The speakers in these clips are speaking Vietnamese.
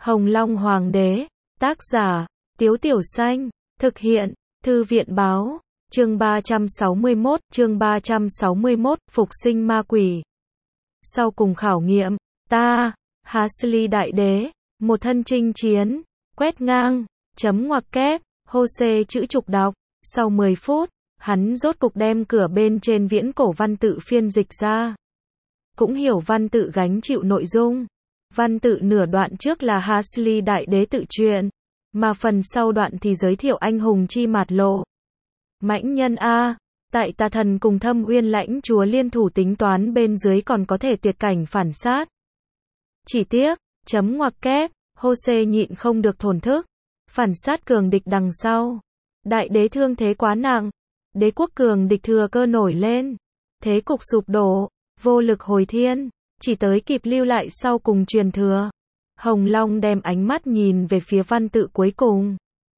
Hồng Long Hoàng đế, tác giả, Tiếu Tiểu Xanh, thực hiện, Thư viện báo, chương 361, Phục sinh ma quỷ. Sau cùng khảo nghiệm, ta, Hasli Đại Đế, một thân chinh chiến, quét ngang, chấm ngoặc kép, hô xê chữ trục đọc, sau 10 phút, hắn rốt cục đem cửa bên trên viễn cổ văn tự phiên dịch ra. Cũng hiểu văn tự gánh chịu nội dung. Văn tự nửa đoạn trước là Hasli Đại Đế tự truyện, mà phần sau đoạn thì giới thiệu anh hùng chi mạt lộ. Mãnh nhân A, tại tà thần cùng Thâm Uyên lãnh chúa liên thủ tính toán bên dưới còn có thể tuyệt cảnh phản sát. Chỉ tiếc, chấm ngoặc kép, hô xê nhịn không được thổn thức. Phản sát cường địch đằng sau. Đại đế thương thế quá nặng. Đế quốc cường địch thừa cơ nổi lên. Thế cục sụp đổ, vô lực hồi thiên. Chỉ tới kịp lưu lại sau cùng truyền thừa. Hồng Long đem ánh mắt nhìn về phía văn tự cuối cùng.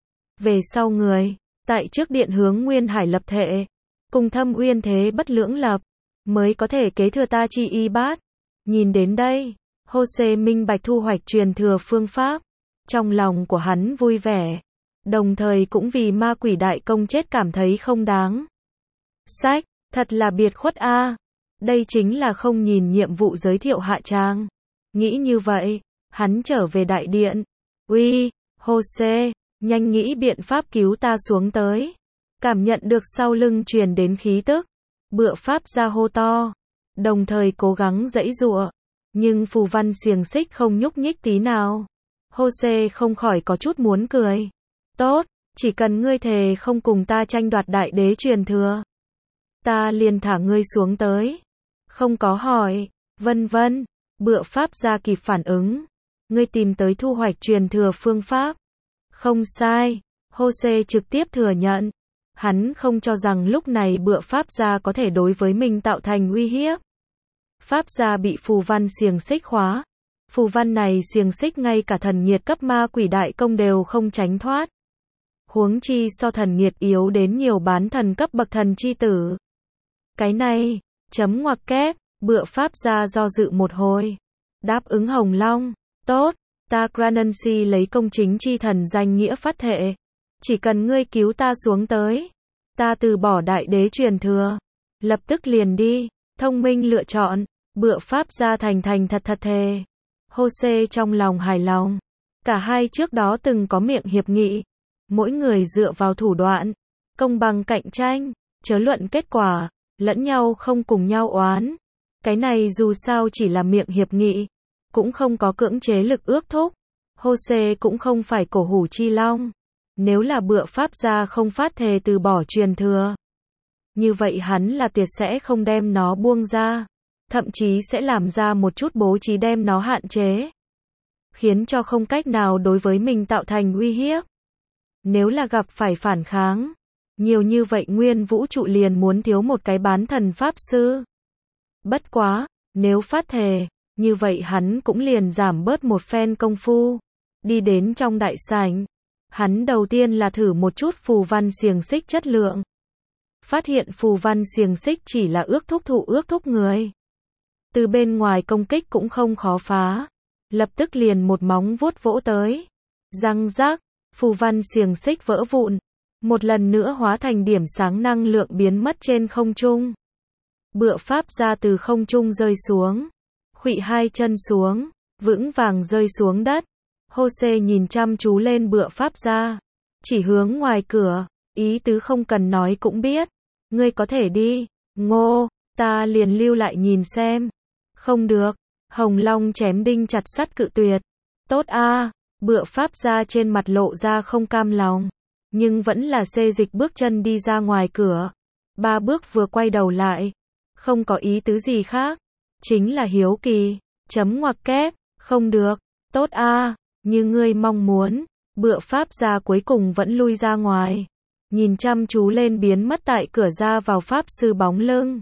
Về sau người, tại trước điện hướng Nguyên Hải lập thệ, cùng Thâm Uyên thế bất lưỡng lập, mới có thể kế thừa ta chi y bát. Nhìn đến đây, hô xê minh bạch thu hoạch truyền thừa phương pháp. Trong lòng của hắn vui vẻ, đồng thời cũng vì ma quỷ đại công chết cảm thấy không đáng. Sách, thật là biệt khuất a. Đây chính là không nhìn nhiệm vụ giới thiệu hạ trang. Nghĩ như vậy, hắn trở về đại điện. Uy, hô xê, nhanh nghĩ biện pháp cứu ta xuống tới. Cảm nhận được sau lưng truyền đến khí tức. Bựa pháp ra hô to. Đồng thời cố gắng giãy giụa. Nhưng phù văn xiềng xích không nhúc nhích tí nào. Hô xê không khỏi có chút muốn cười. Tốt, chỉ cần ngươi thề không cùng ta tranh đoạt đại đế truyền thừa, ta liền thả ngươi xuống tới. Không có hỏi, vân vân. Bựa pháp ra kịp phản ứng. Ngươi tìm tới thu hoạch truyền thừa phương pháp. Không sai, hô xê trực tiếp thừa nhận. Hắn không cho rằng lúc này bựa pháp gia có thể đối với mình tạo thành uy hiếp. Pháp gia bị phù văn xiềng xích khóa. Phù văn này xiềng xích ngay cả thần nhiệt cấp ma quỷ đại công đều không tránh thoát. Huống chi so thần nhiệt yếu đến nhiều bán thần cấp bậc thần chi tử. Cái này, chấm ngoặc kép, bựa pháp gia do dự một hồi. Đáp ứng Hồng Long, tốt, ta Granansi lấy công chính chi thần danh nghĩa phát thệ. Chỉ cần ngươi cứu ta xuống tới, ta từ bỏ đại đế truyền thừa. Lập tức liền đi, thông minh lựa chọn, bựa pháp gia thành thật thề. Hô xê trong lòng hài lòng. Cả hai trước đó từng có miệng hiệp nghị. Mỗi người dựa vào thủ đoạn, công bằng cạnh tranh, chớ luận kết quả, lẫn nhau không cùng nhau oán. Cái này dù sao chỉ là miệng hiệp nghị, cũng không có cưỡng chế lực ước thúc. Hô xê cũng không phải cổ hủ chi long. Nếu là bựa pháp gia không phát thề từ bỏ truyền thừa, như vậy hắn là tuyệt sẽ không đem nó buông ra. Thậm chí sẽ làm ra một chút bố trí đem nó hạn chế. Khiến cho không cách nào đối với mình tạo thành uy hiếp. Nếu là gặp phải phản kháng, nhiều như vậy nguyên vũ trụ liền muốn thiếu một cái bán thần pháp sư. Bất quá, nếu phát thề, như vậy hắn cũng liền giảm bớt một phen công phu. Đi đến trong đại sảnh, hắn đầu tiên là thử một chút phù văn xiềng xích chất lượng. Phát hiện phù văn xiềng xích chỉ là ước thúc người. Từ bên ngoài công kích cũng không khó phá. Lập tức liền một móng vuốt vỗ tới. Răng rác, phù văn xiềng xích vỡ vụn. Một lần nữa hóa thành điểm sáng năng lượng biến mất trên không trung. Bựa pháp ra từ không trung rơi xuống. Khuỵu hai chân xuống, vững vàng rơi xuống đất. Hô xê nhìn chăm chú lên bựa pháp ra. Chỉ hướng ngoài cửa, ý tứ không cần nói cũng biết. Ngươi có thể đi, ngô, ta liền lưu lại nhìn xem. Không được, Hồng Long chém đinh chặt sắt cự tuyệt. Tốt a, bựa pháp ra trên mặt lộ ra không cam lòng. Nhưng vẫn là xê dịch bước chân đi ra ngoài cửa. 3 bước vừa quay đầu lại. Không có ý tứ gì khác. Chính là hiếu kỳ. Chấm ngoặc kép, không được. Tốt a, như ngươi mong muốn. Bựa pháp ra cuối cùng vẫn lui ra ngoài. Nhìn chăm chú lên biến mất tại cửa ra vào pháp sư bóng lưng.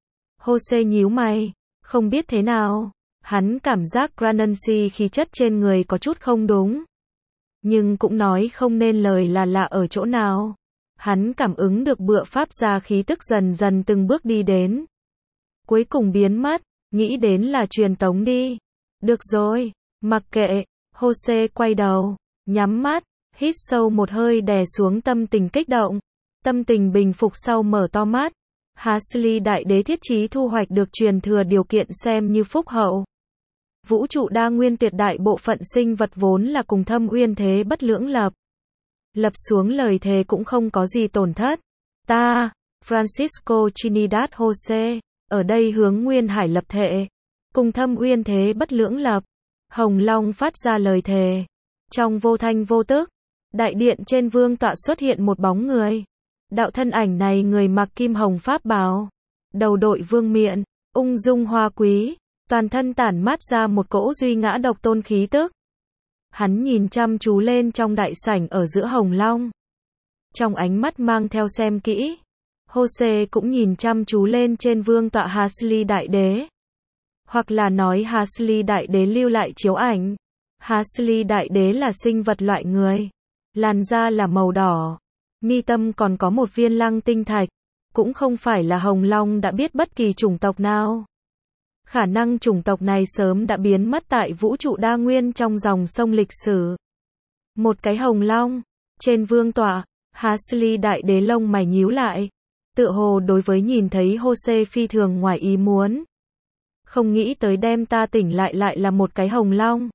Hô xê nhíu mày. Không biết thế nào, hắn cảm giác Granansi khí chất trên người có chút không đúng. Nhưng cũng nói không nên lời là lạ ở chỗ nào. Hắn cảm ứng được bựa pháp gia khí tức dần dần từng bước đi đến. Cuối cùng biến mất, nghĩ đến là truyền tống đi. Được rồi, mặc kệ, Jose quay đầu, nhắm mắt, hít sâu một hơi đè xuống tâm tình kích động. Tâm tình bình phục sau mở to mắt. Huxley đại đế thiết chí thu hoạch được truyền thừa điều kiện xem như phúc hậu. Vũ trụ đa nguyên tuyệt đại bộ phận sinh vật vốn là cùng thâm uyên thế bất lưỡng lập. Lập xuống lời thề cũng không có gì tổn thất. Ta, Francisco Trinidad Jose, ở đây hướng nguyên hải lập thệ. Cùng thâm uyên thế bất lưỡng lập. Hồng Long phát ra lời thề. Trong vô thanh vô tức, đại điện trên vương tọa xuất hiện một bóng người. Đạo thân ảnh này người mặc kim hồng pháp bào, đầu đội vương miện, ung dung hoa quý, toàn thân tản mát ra một cỗ duy ngã độc tôn khí tức. Hắn nhìn chăm chú lên trong đại sảnh ở giữa Hồng Long. Trong ánh mắt mang theo xem kỹ. Jose cũng nhìn chăm chú lên trên vương tọa Huxley đại đế. Hoặc là nói Huxley đại đế lưu lại chiếu ảnh. Huxley đại đế là sinh vật loại người. Làn da là màu đỏ. Mi tâm còn có một viên lăng tinh thạch. Cũng không phải là Hồng Long đã biết bất kỳ chủng tộc nào. Khả năng chủng tộc này sớm đã biến mất tại vũ trụ đa nguyên trong dòng sông lịch sử. Một cái Hồng Long. Trên vương tọa, Huxley đại đế lông mày nhíu lại. Tựa hồ đối với nhìn thấy Jose phi thường ngoài ý muốn. Không nghĩ tới đem ta tỉnh lại là một cái Hồng Long.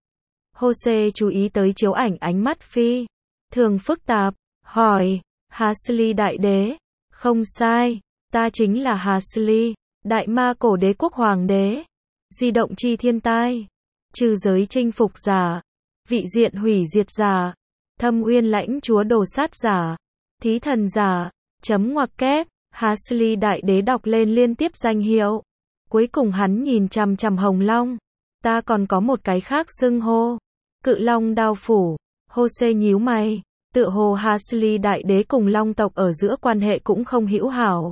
Jose chú ý tới chiếu ảnh ánh mắt phi thường phức tạp, hỏi, Huxley đại đế, không sai, ta chính là Huxley, đại ma cổ đế quốc hoàng đế, di động chi thiên tai, trừ giới chinh phục giả, vị diện hủy diệt giả, thâm uyên lãnh chúa đồ sát giả, thí thần giả, chấm ngoặc kép, Huxley đại đế đọc lên liên tiếp danh hiệu. Cuối cùng hắn nhìn chằm chằm Hồng Long. Ta còn có một cái khác xưng hô. Cự Long đao phủ. Jose nhíu mày. Tựa hồ Huxley đại đế cùng Long tộc ở giữa quan hệ cũng không hữu hảo.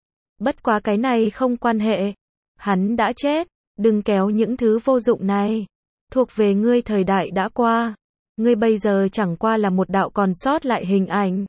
Bất quá cái này không quan hệ. Hắn đã chết. Đừng kéo những thứ vô dụng này. Thuộc về ngươi thời đại đã qua. Ngươi bây giờ chẳng qua là một đạo còn sót lại hình ảnh.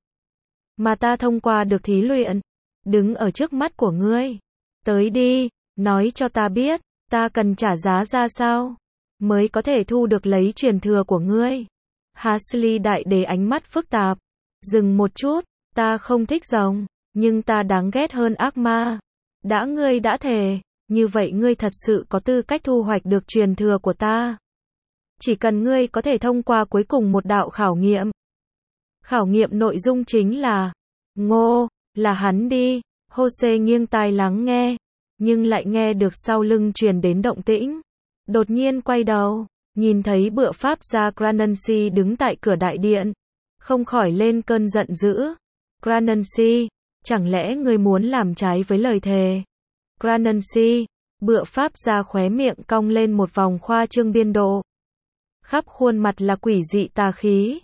Mà ta thông qua được thí luyện. Đứng ở trước mắt của ngươi. Tới đi. Nói cho ta biết, ta cần trả giá ra sao, mới có thể thu được lấy truyền thừa của ngươi. Huxley đại đế ánh mắt phức tạp. Dừng một chút, ta không thích rồng, nhưng ta đáng ghét hơn ác ma. Đã ngươi đã thề, như vậy ngươi thật sự có tư cách thu hoạch được truyền thừa của ta. Chỉ cần ngươi có thể thông qua cuối cùng một đạo khảo nghiệm. Khảo nghiệm nội dung chính là, ngô, là hắn đi. Jose nghiêng tai lắng nghe. Nhưng lại nghe được sau lưng truyền đến động tĩnh. Đột nhiên quay đầu, nhìn thấy bựa pháp gia Granancy đứng tại cửa đại điện. Không khỏi lên cơn giận dữ. Granancy, chẳng lẽ ngươi muốn làm trái với lời thề? Granancy, bựa pháp gia khóe miệng cong lên một vòng khoa trương biên độ. Khắp khuôn mặt là quỷ dị tà khí.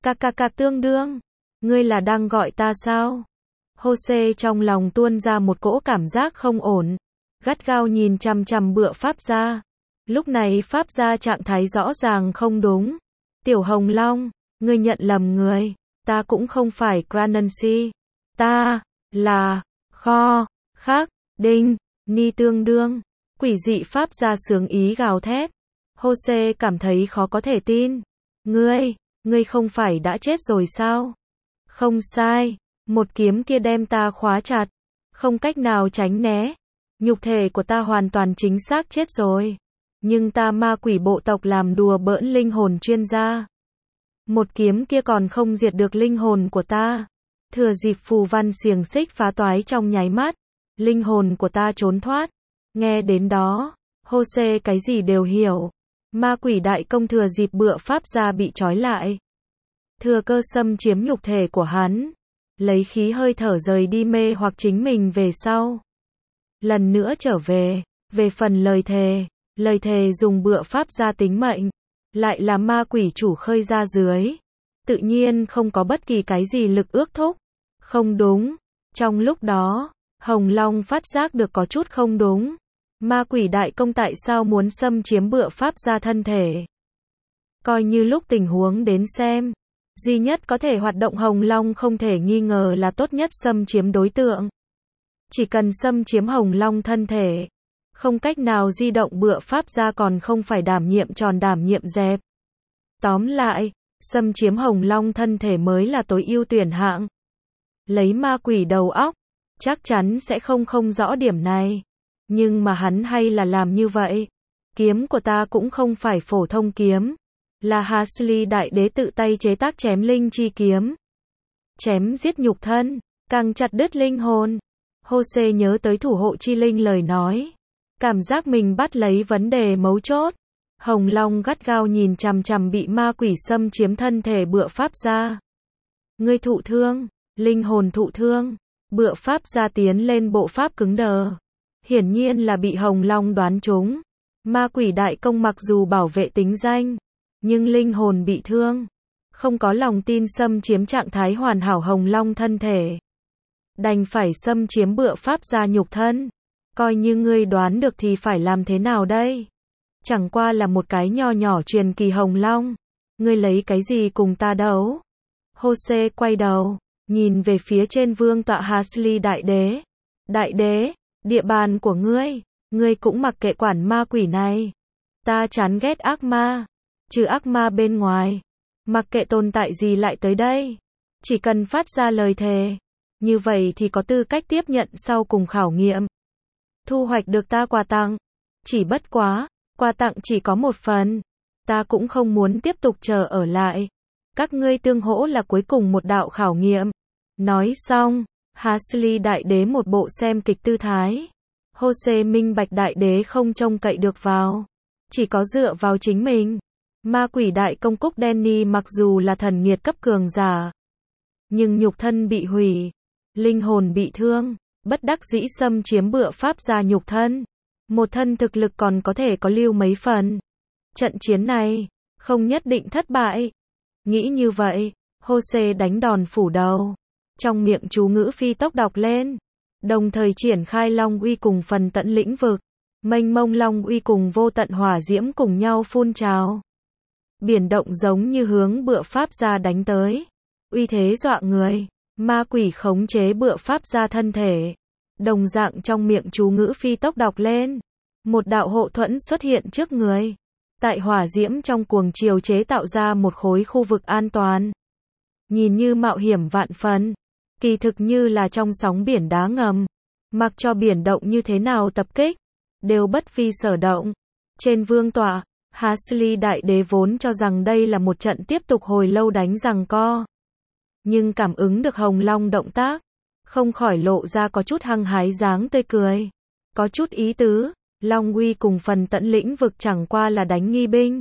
Cà tương đương. Ngươi là đang gọi ta sao? Jose trong lòng tuôn ra một cỗ cảm giác không ổn. Gắt gao nhìn chằm chằm bựa pháp gia. Lúc này pháp gia trạng thái rõ ràng không đúng. Tiểu Hồng Long, ngươi nhận lầm người. Ta cũng không phải Granancy. Ta là Kho Khắc Đinh Ni tương đương. Quỷ dị pháp gia sướng ý gào thét. Jose cảm thấy khó có thể tin. Ngươi không phải đã chết rồi sao? Không sai. Một kiếm kia đem ta khóa chặt. Không cách nào tránh né. Nhục thể của ta hoàn toàn chính xác chết rồi. Nhưng ta ma quỷ bộ tộc làm đùa bỡn linh hồn chuyên gia. Một kiếm kia còn không diệt được linh hồn của ta. Thừa dịp phù văn xiềng xích phá toái trong nháy mắt. Linh hồn của ta trốn thoát. Nghe đến đó, Jose cái gì đều hiểu. Ma quỷ đại công thừa dịp bựa pháp gia bị trói lại. Thừa cơ xâm chiếm nhục thể của hắn. Lấy khí hơi thở rời đi mê hoặc chính mình về sau. Lần nữa trở về. Về phần lời thề dùng bựa pháp gia tính mệnh. Lại là ma quỷ chủ khơi ra dưới. Tự nhiên không có bất kỳ cái gì lực ước thúc. Không đúng. Trong lúc đó, Hồng Long phát giác được có chút không đúng. Ma quỷ đại công tại sao muốn xâm chiếm bựa pháp gia thân thể? Coi như lúc tình huống đến xem. Duy nhất có thể hoạt động Hồng Long không thể nghi ngờ là tốt nhất xâm chiếm đối tượng. Chỉ cần xâm chiếm Hồng Long thân thể. Không cách nào di động bựa pháp gia còn không phải đảm nhiệm tròn đảm nhiệm dẹp. Tóm lại, xâm chiếm Hồng Long thân thể mới là tối ưu tuyển hạng. Lấy ma quỷ đầu óc, chắc chắn sẽ không rõ điểm này. Nhưng mà hắn hay là làm như vậy. Kiếm của ta cũng không phải phổ thông kiếm. Là Hasli đại đế tự tay chế tác chém linh chi kiếm. Chém giết nhục thân, càng chặt đứt linh hồn. Jose nhớ tới thủ hộ chi linh lời nói. Cảm giác mình bắt lấy vấn đề mấu chốt. Hồng Long gắt gao nhìn chằm chằm bị ma quỷ xâm chiếm thân thể Bựa Pháp Gia. Ngươi thụ thương, linh hồn thụ thương. Bựa Pháp Gia tiến lên bộ pháp cứng đờ. Hiển nhiên là bị Hồng Long đoán trúng. Ma quỷ đại công mặc dù bảo vệ tính danh, nhưng linh hồn bị thương. Không có lòng tin xâm chiếm trạng thái hoàn hảo Hồng Long thân thể. Đành phải xâm chiếm Bựa Pháp Gia nhục thân. Coi như ngươi đoán được thì phải làm thế nào đây? Chẳng qua là một cái nho nhỏ truyền kỳ Hồng Long. Ngươi lấy cái gì cùng ta đấu? Jose quay đầu, nhìn về phía trên vương tọa Hasli đại đế. Đại đế, địa bàn của ngươi cũng mặc kệ quản ma quỷ này. Ta chán ghét ác ma. Trừ ác ma bên ngoài, mặc kệ tồn tại gì lại tới đây. Chỉ cần phát ra lời thề. Như vậy thì có tư cách tiếp nhận sau cùng khảo nghiệm. Thu hoạch được ta quà tặng. Chỉ bất quá, quà tặng chỉ có một phần. Ta cũng không muốn tiếp tục chờ ở lại. Các ngươi tương hỗ là cuối cùng một đạo khảo nghiệm. Nói xong, Hasli đại đế một bộ xem kịch tư thái. Jose minh bạch đại đế không trông cậy được vào. Chỉ có dựa vào chính mình. Ma quỷ đại công Cúc Danny mặc dù là thần nghiệt cấp cường giả. Nhưng nhục thân bị hủy. Linh hồn bị thương. Bất đắc dĩ xâm chiếm Bựa Pháp Gia nhục thân. Một thân thực lực còn có thể có lưu mấy phần. Trận chiến này, không nhất định thất bại. Nghĩ như vậy, Jose đánh đòn phủ đầu. Trong miệng chú ngữ phi tốc đọc lên. Đồng thời triển khai Long uy cùng phần tận lĩnh vực. Mênh mông Long uy cùng vô tận hỏa diễm cùng nhau phun trào. Biển động giống như hướng Bựa Pháp Gia đánh tới. Uy thế dọa người. Ma quỷ khống chế Bựa Pháp Gia thân thể. Đồng dạng trong miệng chú ngữ phi tốc đọc lên. Một đạo hộ thuẫn xuất hiện trước người. Tại hỏa diễm trong cuồng chiều chế tạo ra một khối khu vực an toàn. Nhìn như mạo hiểm vạn phần. Kỳ thực như là trong sóng biển đá ngầm. Mặc cho biển động như thế nào tập kích. Đều bất vi sở động. Trên vương tọa, Hasli đại đế vốn cho rằng đây là một trận tiếp tục hồi lâu đánh giằng co. Nhưng cảm ứng được Hồng Long động tác. Không khỏi lộ ra có chút hăng hái dáng tươi cười. Có chút ý tứ. Long uy cùng phần tận lĩnh vực chẳng qua là đánh nghi binh.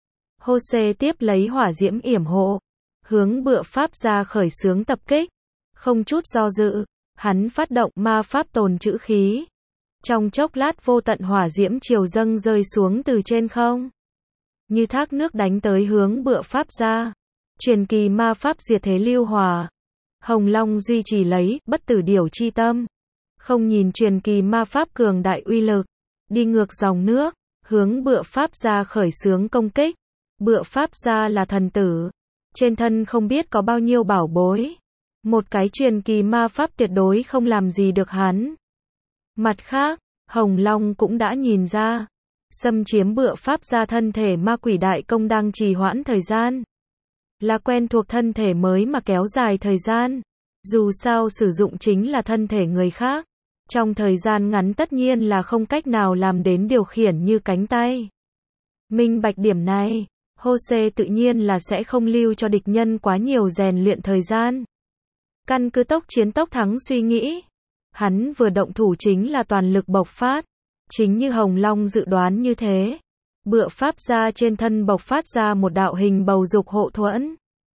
Jose tiếp lấy hỏa diễm yểm hộ. Hướng Bựa Pháp Gia khởi xướng tập kích. Không chút do dự. Hắn phát động ma pháp tồn trữ khí. Trong chốc lát vô tận hỏa diễm chiều dâng rơi xuống từ trên không. Như thác nước đánh tới hướng Bựa Pháp Gia. Truyền kỳ ma pháp diệt thế lưu hỏa. Hồng Long duy trì lấy bất tử điểu chi tâm. Không nhìn truyền kỳ ma pháp cường đại uy lực. Đi ngược dòng nước. Hướng Bựa Pháp Gia khởi xướng công kích. Bựa Pháp Gia là thần tử. Trên thân không biết có bao nhiêu bảo bối. Một cái truyền kỳ ma pháp tuyệt đối không làm gì được hắn. Mặt khác, Hồng Long cũng đã nhìn ra. Xâm chiếm Bựa Pháp Gia thân thể ma quỷ đại công đang trì hoãn thời gian. Là quen thuộc thân thể mới mà kéo dài thời gian. Dù sao sử dụng chính là thân thể người khác. Trong thời gian ngắn tất nhiên là không cách nào làm đến điều khiển như cánh tay. Minh bạch điểm này, Jose tự nhiên là sẽ không lưu cho địch nhân quá nhiều rèn luyện thời gian. Căn cứ tốc chiến tốc thắng suy nghĩ. Hắn vừa động thủ chính là toàn lực bộc phát. Chính như Hồng Long dự đoán như thế. Bựa Pháp Gia trên thân bộc phát ra một đạo hình bầu dục hộ thuẫn.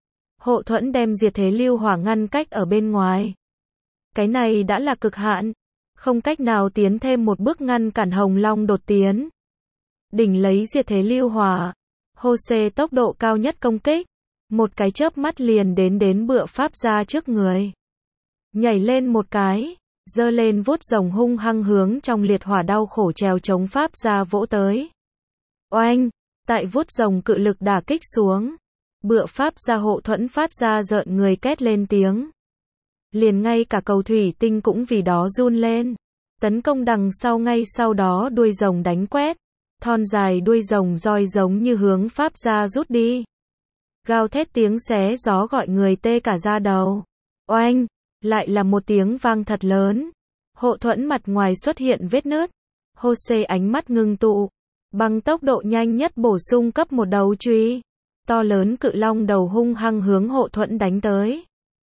Hộ thuẫn đem diệt thế lưu hỏa ngăn cách ở bên ngoài. Cái này đã là cực hạn. Không cách nào tiến thêm một bước ngăn cản Hồng Long đột tiến. Đỉnh lấy diệt thế lưu hỏa. Jose tốc độ cao nhất công kích. Một cái chớp mắt liền đến Bựa Pháp Gia trước người. Nhảy lên một cái. Giơ lên vuốt rồng hung hăng hướng trong liệt hỏa đau khổ trèo chống Pháp Gia vỗ tới. Oanh! Tại vuốt rồng cự lực đả kích xuống. Bựa Pháp Gia hộ thuẫn phát ra rợn người két lên tiếng. Liền ngay cả cầu thủy tinh cũng vì đó run lên. Tấn công đằng sau ngay sau đó đuôi rồng đánh quét. Thon dài đuôi rồng roi giống như hướng Pháp Gia rút đi. Gào thét tiếng xé gió gọi người tê cả da đầu. Oanh! Lại là một tiếng vang thật lớn. Hộ thuẫn mặt ngoài xuất hiện vết nứt. Jose ánh mắt ngưng tụ. Bằng tốc độ nhanh nhất bổ sung cấp một đấu truy. To lớn cự long đầu hung hăng hướng hộ thuẫn đánh tới.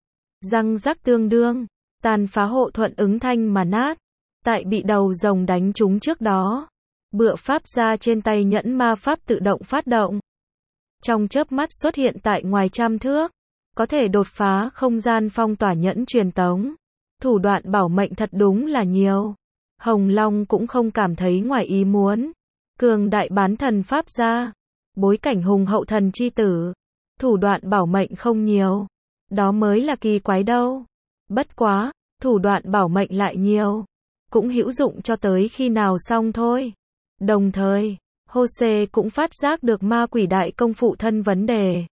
Răng rắc tương đương. Tàn phá hộ thuẫn ứng thanh mà nát. Tại bị đầu rồng đánh trúng trước đó. Bựa pháp gia trên tay nhẫn ma pháp tự động phát động. Trong chớp mắt xuất hiện tại ngoài trăm thước. Có thể đột phá không gian phong tỏa nhẫn truyền tống. Thủ đoạn bảo mệnh thật đúng là nhiều. Hồng Long cũng không cảm thấy ngoài ý muốn. Cường đại bán thần pháp gia. Bối cảnh hùng hậu thần chi tử. Thủ đoạn bảo mệnh không nhiều. Đó mới là kỳ quái đâu. Bất quá, thủ đoạn bảo mệnh lại nhiều. Cũng hữu dụng cho tới khi nào xong thôi. Đồng thời, Jose cũng phát giác được ma quỷ đại công phụ thân vấn đề.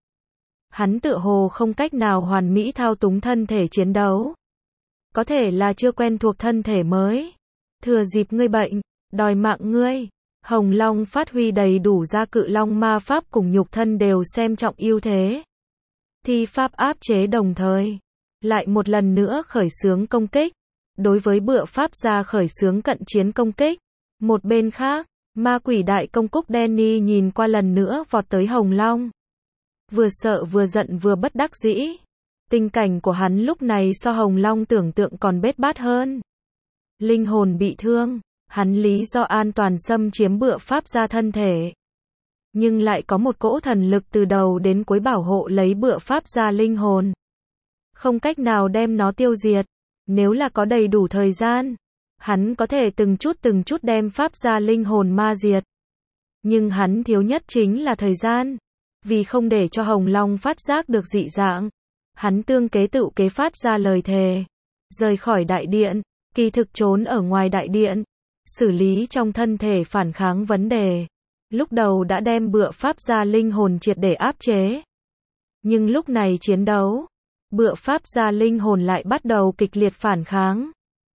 Hắn tựa hồ không cách nào hoàn mỹ thao túng thân thể chiến đấu. Có thể là chưa quen thuộc thân thể mới. Thừa dịp ngươi bệnh, đòi mạng ngươi. Hồng Long phát huy đầy đủ ra cự long ma pháp cùng nhục thân đều xem trọng ưu thế. Thi pháp áp chế đồng thời. Lại một lần nữa khởi xướng công kích. Đối với bựa pháp gia khởi xướng cận chiến công kích. Một bên khác, ma quỷ đại công cúc Danny nhìn qua lần nữa vọt tới Hồng Long. Vừa sợ vừa giận vừa bất đắc dĩ. Tình cảnh của hắn lúc này so Hồng Long tưởng tượng còn bết bát hơn. Linh hồn bị thương, hắn lý do an toàn xâm chiếm bựa pháp gia thân thể. Nhưng lại có một cỗ thần lực từ đầu đến cuối bảo hộ lấy bựa pháp gia linh hồn. Không cách nào đem nó tiêu diệt. Nếu là có đầy đủ thời gian, hắn có thể từng chút đem pháp gia linh hồn ma diệt. Nhưng hắn thiếu nhất chính là thời gian. Vì không để cho Hồng Long phát giác được dị dạng, hắn tương kế tự kế phát ra lời thề. Rời khỏi đại điện, kỳ thực trốn ở ngoài đại điện, xử lý trong thân thể phản kháng vấn đề. Lúc đầu đã đem bựa pháp gia linh hồn triệt để áp chế. Nhưng lúc này chiến đấu, bựa pháp gia linh hồn lại bắt đầu kịch liệt phản kháng.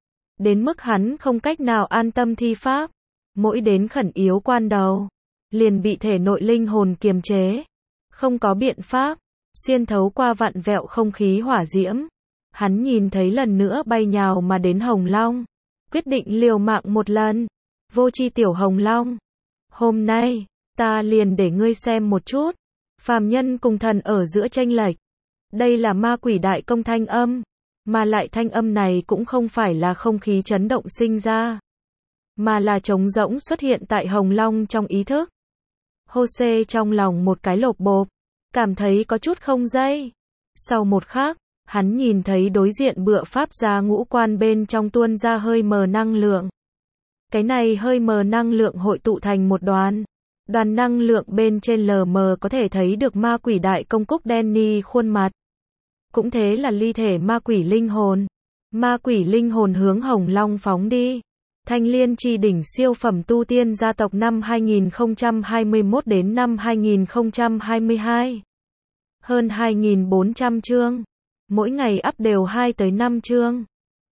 Đến mức hắn không cách nào an tâm thi pháp. Mỗi đến khẩn yếu quan đầu, liền bị thể nội linh hồn kiềm chế. Không có biện pháp, xuyên thấu qua vặn vẹo không khí hỏa diễm. Hắn nhìn thấy lần nữa bay nhào mà đến Hồng Long. Quyết định liều mạng một lần. Vô tri tiểu Hồng Long. Hôm nay, ta liền để ngươi xem một chút. Phàm nhân cùng thần ở giữa chênh lệch. Đây là ma quỷ đại công thanh âm. Mà lại thanh âm này cũng không phải là không khí chấn động sinh ra. Mà là trống rỗng xuất hiện tại Hồng Long trong ý thức. Jose trong lòng một cái lộp bộp. Cảm thấy có chút không dây. Sau một khắc, hắn nhìn thấy đối diện bựa pháp gia ngũ quan bên trong tuôn ra hơi mờ năng lượng. Cái này hơi mờ năng lượng hội tụ thành một đoàn. Đoàn năng lượng bên trên lờ mờ có thể thấy được ma quỷ đại công cúc Danny khuôn mặt. Cũng thế là ly thể ma quỷ linh hồn. Ma quỷ linh hồn hướng Hồng Long phóng đi. Thanh Liên Chi đỉnh siêu phẩm tu tiên gia tộc năm 2021 đến năm 2022. Hơn 2.400 chương. Mỗi ngày up đều 2 tới 5 chương.